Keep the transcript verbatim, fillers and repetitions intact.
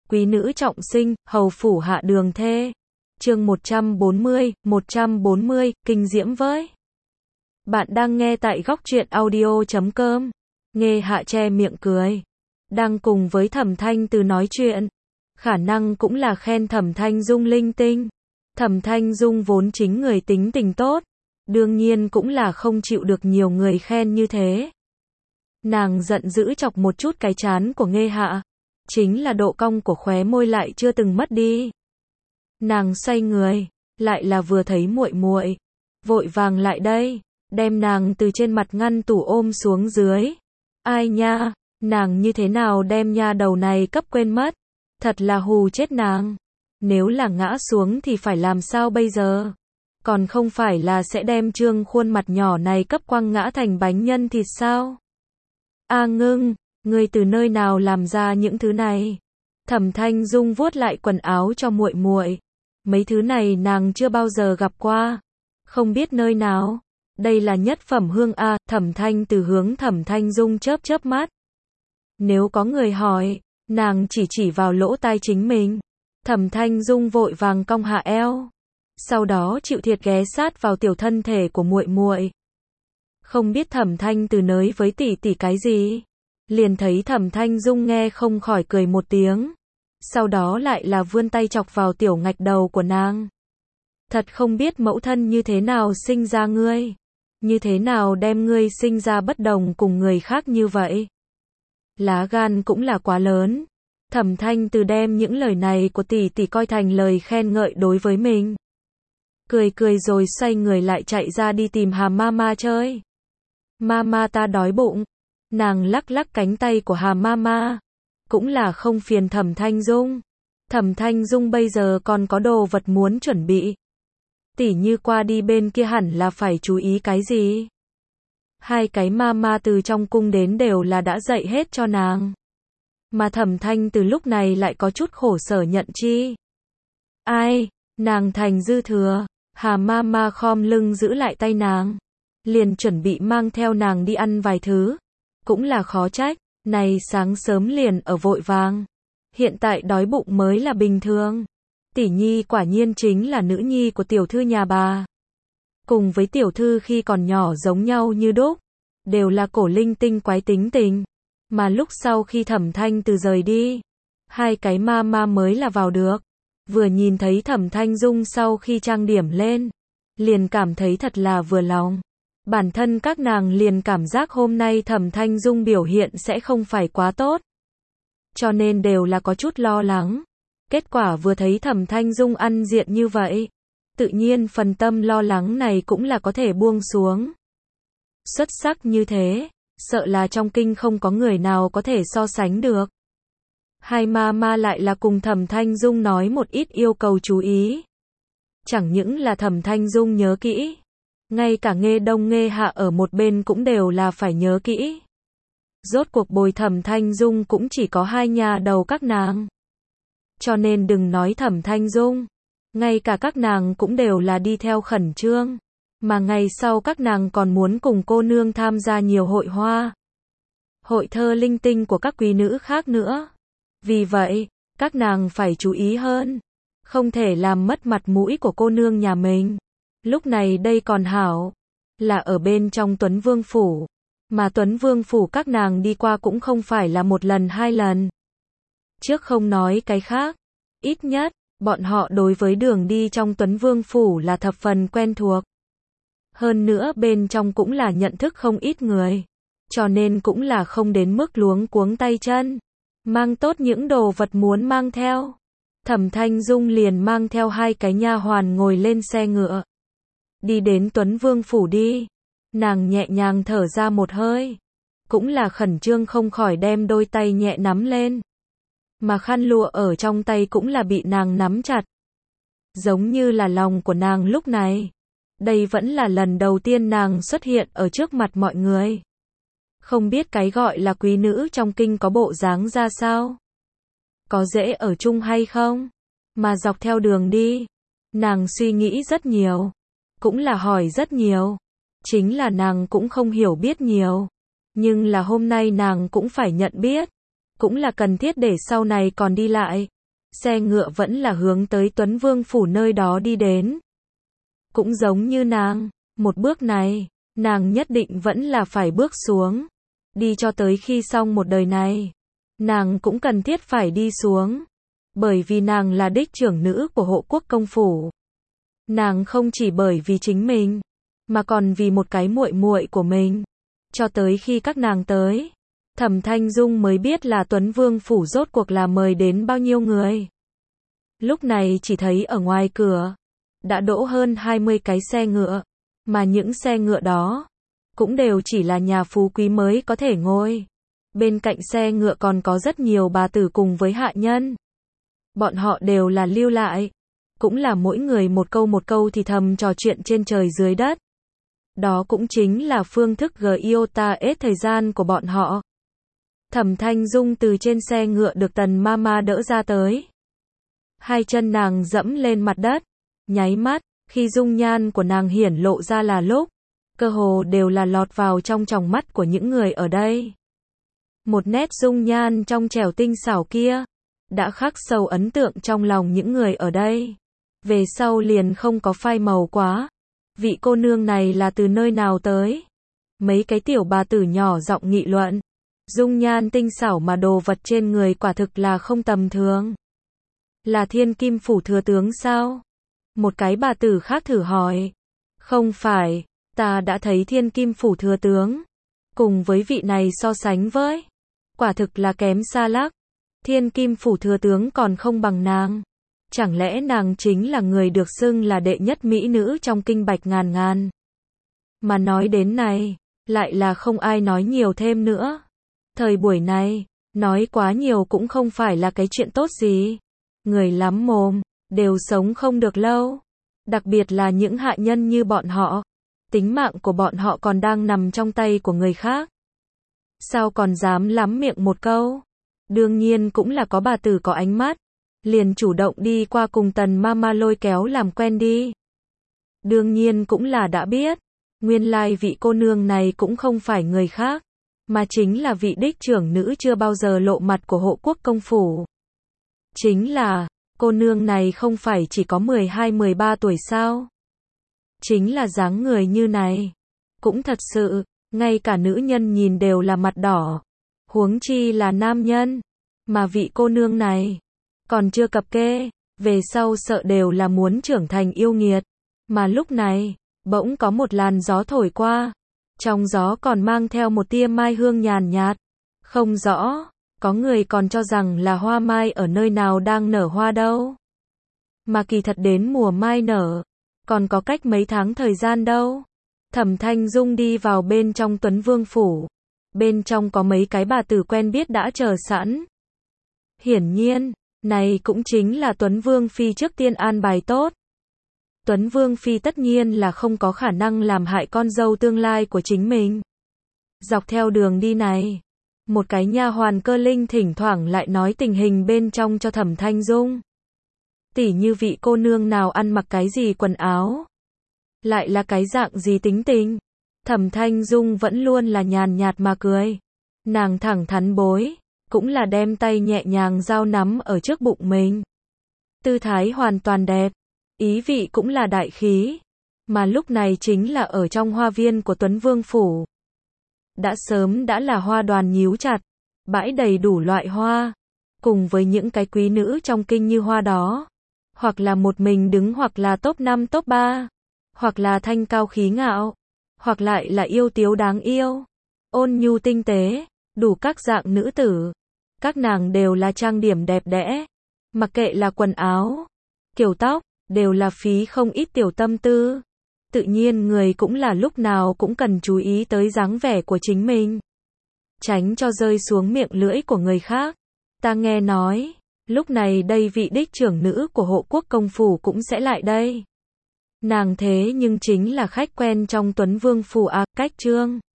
Quý nữ trọng sinh, hầu phủ hạ đường thê. Chương một trăm bốn mươi, một trăm bốn mươi, kinh diễm với. Bạn đang nghe tại góc truyện audio chấm com. Nghe Hạ che miệng cười. Đang cùng với Thẩm Thanh Từ nói chuyện. Khả năng cũng là khen Thẩm Thanh Dung linh tinh. Thẩm Thanh Dung vốn chính người tính tình tốt. Đương nhiên cũng là không chịu được nhiều người khen như thế. Nàng giận dữ chọc một chút cái trán của Nghe Hạ. Chính là độ cong của khóe môi lại chưa từng mất đi. Nàng xoay người, lại là vừa thấy muội muội, vội vàng lại đây, đem nàng từ trên mặt ngăn tủ ôm xuống dưới. Ai nha, nàng như thế nào đem nha đầu này cấp quên mất, thật là hù chết nàng. Nếu là ngã xuống thì phải làm sao bây giờ? Còn không phải là sẽ đem trương khuôn mặt nhỏ này cấp quăng ngã thành bánh nhân thịt sao? A Ngưng, ngươi từ nơi nào làm ra những thứ này? Thẩm Thanh Dung vuốt lại quần áo cho muội muội. Mấy thứ này nàng chưa bao giờ gặp qua, không biết nơi nào. Đây là nhất phẩm hương a. Thẩm Thanh Từ hướng Thẩm Thanh Dung chớp chớp mắt. Nếu có người hỏi, nàng chỉ chỉ vào lỗ tai chính mình. Thẩm Thanh Dung vội vàng cong hạ eo, sau đó chịu thiệt ghé sát vào tiểu thân thể của muội muội. Không biết Thẩm Thanh Từ nói với tỷ tỷ cái gì, liền thấy Thẩm Thanh Dung nghe không khỏi cười một tiếng. Sau đó lại là vươn tay chọc vào tiểu ngạch đầu của nàng. Thật không biết mẫu thân như thế nào sinh ra ngươi, như thế nào đem ngươi sinh ra bất đồng cùng người khác như vậy. Lá gan cũng là quá lớn. Thẩm Thanh Từ đem những lời này của tỷ tỷ coi thành lời khen ngợi đối với mình. Cười cười rồi xoay người lại chạy ra đi tìm Hà Mama chơi. Mama ta đói bụng. Nàng lắc lắc cánh tay của Hà Mama. Cũng là không phiền Thẩm Thanh Dung. Thẩm Thanh Dung bây giờ còn có đồ vật muốn chuẩn bị. Tỉ như qua đi bên kia hẳn là phải chú ý cái gì. Hai cái mama từ trong cung đến đều là đã dạy hết cho nàng. Mà Thẩm Thanh Từ lúc này lại có chút khổ sở nhận chi. Ai, nàng thành dư thừa. Hà Mama khom lưng giữ lại tay nàng, liền chuẩn bị mang theo nàng đi ăn vài thứ. Cũng là khó trách, này sáng sớm liền ở vội vàng. Hiện tại đói bụng mới là bình thường. Tỷ nhi quả nhiên chính là nữ nhi của tiểu thư nhà bà. Cùng với tiểu thư khi còn nhỏ giống nhau như đúc. Đều là cổ linh tinh quái tính tình. Mà lúc sau khi Thẩm Thanh Từ rời đi, hai cái ma ma mới là vào được. Vừa nhìn thấy Thẩm Thanh Dung sau khi trang điểm lên, liền cảm thấy thật là vừa lòng. Bản thân các nàng liền cảm giác hôm nay Thẩm Thanh Dung biểu hiện sẽ không phải quá tốt. Cho nên đều là có chút lo lắng. Kết quả vừa thấy Thẩm Thanh Dung ăn diện như vậy, tự nhiên phần tâm lo lắng này cũng là có thể buông xuống. Xuất sắc như thế, sợ là trong kinh không có người nào có thể so sánh được. Hai ma ma lại là cùng Thẩm Thanh Dung nói một ít yêu cầu chú ý. Chẳng những là Thẩm Thanh Dung nhớ kỹ, ngay cả Nghe Đông Nghe Hạ ở một bên cũng đều là phải nhớ kỹ. Rốt cuộc bồi Thẩm Thanh Dung cũng chỉ có hai nhà đầu các nàng. Cho nên đừng nói Thẩm Thanh Dung, ngay cả các nàng cũng đều là đi theo khẩn trương. Mà ngày sau các nàng còn muốn cùng cô nương tham gia nhiều hội hoa, hội thơ linh tinh của các quý nữ khác nữa. Vì vậy, các nàng phải chú ý hơn, không thể làm mất mặt mũi của cô nương nhà mình. Lúc này đây còn hảo, là ở bên trong Tuấn Vương Phủ. Mà Tuấn Vương Phủ các nàng đi qua cũng không phải là một lần hai lần. Trước không nói cái khác, ít nhất, bọn họ đối với đường đi trong Tuấn Vương Phủ là thập phần quen thuộc. Hơn nữa bên trong cũng là nhận thức không ít người. Cho nên cũng là không đến mức luống cuống tay chân. Mang tốt những đồ vật muốn mang theo. Thẩm Thanh Dung liền mang theo hai cái nha hoàn ngồi lên xe ngựa. Đi đến Tuấn Vương Phủ đi. Nàng nhẹ nhàng thở ra một hơi. Cũng là khẩn trương không khỏi đem đôi tay nhẹ nắm lên. Mà khăn lụa ở trong tay cũng là bị nàng nắm chặt. Giống như là lòng của nàng lúc này. Đây vẫn là lần đầu tiên nàng xuất hiện ở trước mặt mọi người. Không biết cái gọi là quý nữ trong kinh có bộ dáng ra sao? Có dễ ở chung hay không? Mà dọc theo đường đi, nàng suy nghĩ rất nhiều. Cũng là hỏi rất nhiều. Chính là nàng cũng không hiểu biết nhiều. Nhưng là hôm nay nàng cũng phải nhận biết. Cũng là cần thiết để sau này còn đi lại. xe ngựa vẫn là hướng tới Tuấn Vương phủ nơi đó đi đến. Cũng giống như nàng, một bước này, nàng nhất định vẫn là phải bước xuống. Đi cho tới khi xong một đời này, nàng cũng cần thiết phải đi xuống. Bởi vì nàng là đích trưởng nữ của hộ quốc công phủ. Nàng không chỉ bởi vì chính mình, mà còn vì một cái muội muội của mình. Cho tới khi các nàng tới, Thẩm Thanh Dung mới biết là Tuấn Vương phủ rốt cuộc là mời đến bao nhiêu người. Lúc này chỉ thấy ở ngoài cửa, đã đỗ hơn hai mươi cái xe ngựa, mà những xe ngựa đó, cũng đều chỉ là nhà phú quý mới có thể ngồi. Bên cạnh xe ngựa còn có rất nhiều bà tử cùng với hạ nhân. Bọn họ đều là lưu lại, cũng là mỗi người một câu một câu thì thầm trò chuyện trên trời dưới đất. Đó cũng chính là phương thức giota ét thời gian của bọn họ. Thẩm Thanh Dung từ trên xe ngựa được Tần Mama đỡ ra tới. Hai chân nàng dẫm lên mặt đất, nháy mắt, khi dung nhan của nàng hiển lộ ra là lúc, cơ hồ đều là lọt vào trong tròng mắt của những người ở đây. Một nét dung nhan trong trẻo tinh xảo kia, đã khắc sâu ấn tượng trong lòng những người ở đây. Về sau liền không có phai màu quá. Vị cô nương này là từ nơi nào tới? Mấy cái tiểu bà tử nhỏ giọng nghị luận. Dung nhan tinh xảo mà đồ vật trên người quả thực là không tầm thường. Là Thiên Kim phủ thừa tướng sao? Một cái bà tử khác thử hỏi. Không phải, ta đã thấy Thiên Kim phủ thừa tướng. Cùng với vị này so sánh với, quả thực là kém xa lắc. Thiên Kim phủ thừa tướng còn không bằng nàng. Chẳng lẽ nàng chính là người được xưng là đệ nhất mỹ nữ trong kinh bạch ngàn ngàn? Mà nói đến này, lại là không ai nói nhiều thêm nữa. Thời buổi này, nói quá nhiều cũng không phải là cái chuyện tốt gì. Người lắm mồm, đều sống không được lâu. Đặc biệt là những hạ nhân như bọn họ. Tính mạng của bọn họ còn đang nằm trong tay của người khác. Sao còn dám lắm miệng một câu? Đương nhiên cũng là có bà tử có ánh mắt. Liền chủ động đi qua cùng Tần Mama lôi kéo làm quen đi. Đương nhiên cũng là đã biết. Nguyên lai vị cô nương này cũng không phải người khác. Mà chính là vị đích trưởng nữ chưa bao giờ lộ mặt của hộ quốc công phủ. Chính là, cô nương này không phải chỉ có mười hai mười ba tuổi sao? Chính là dáng người như này. Cũng thật sự, ngay cả nữ nhân nhìn đều là mặt đỏ. Huống chi là nam nhân. Mà vị cô nương này, còn chưa cập kê, về sau sợ đều là muốn trưởng thành yêu nghiệt. Mà lúc này, bỗng có một làn gió thổi qua. Trong gió còn mang theo một tia mai hương nhàn nhạt. Không rõ, có người còn cho rằng là hoa mai ở nơi nào đang nở hoa đâu. Mà kỳ thật đến mùa mai nở, còn có cách mấy tháng thời gian đâu. Thẩm Thanh Dung đi vào bên trong Tuấn Vương phủ. Bên trong có mấy cái bà tử quen biết đã chờ sẵn. Hiển nhiên, này cũng chính là Tuấn Vương phi trước tiên an bài tốt. Tuấn Vương phi tất nhiên là không có khả năng làm hại con dâu tương lai của chính mình. Dọc theo đường đi này, một cái nha hoàn cơ linh thỉnh thoảng lại nói tình hình bên trong cho Thẩm Thanh Dung. Tỉ như vị cô nương nào ăn mặc cái gì quần áo, lại là cái dạng gì tính tình. Thẩm Thanh Dung vẫn luôn là nhàn nhạt mà cười. Nàng thẳng thắn bối, cũng là đem tay nhẹ nhàng giao nắm ở trước bụng mình. Tư thái hoàn toàn đẹp, ý vị cũng là đại khí. Mà lúc này chính là ở trong hoa viên của Tuấn Vương phủ. Đã sớm đã là hoa đoàn nhíu chặt, bãi đầy đủ loại hoa, cùng với những cái quý nữ trong kinh như hoa đó. Hoặc là một mình đứng, hoặc là top năm top ba, hoặc là thanh cao khí ngạo, hoặc lại là yêu tiếu đáng yêu, ôn nhu tinh tế, đủ các dạng nữ tử. Các nàng đều là trang điểm đẹp đẽ, mặc kệ là quần áo, kiểu tóc, đều là phí không ít tiểu tâm tư. Tự nhiên người cũng là lúc nào cũng cần chú ý tới dáng vẻ của chính mình, tránh cho rơi xuống miệng lưỡi của người khác. Ta nghe nói, lúc này đây vị đích trưởng nữ của hộ quốc công phủ cũng sẽ lại đây. Nàng thế nhưng chính là khách quen trong Tuấn Vương phủ à, cách trương.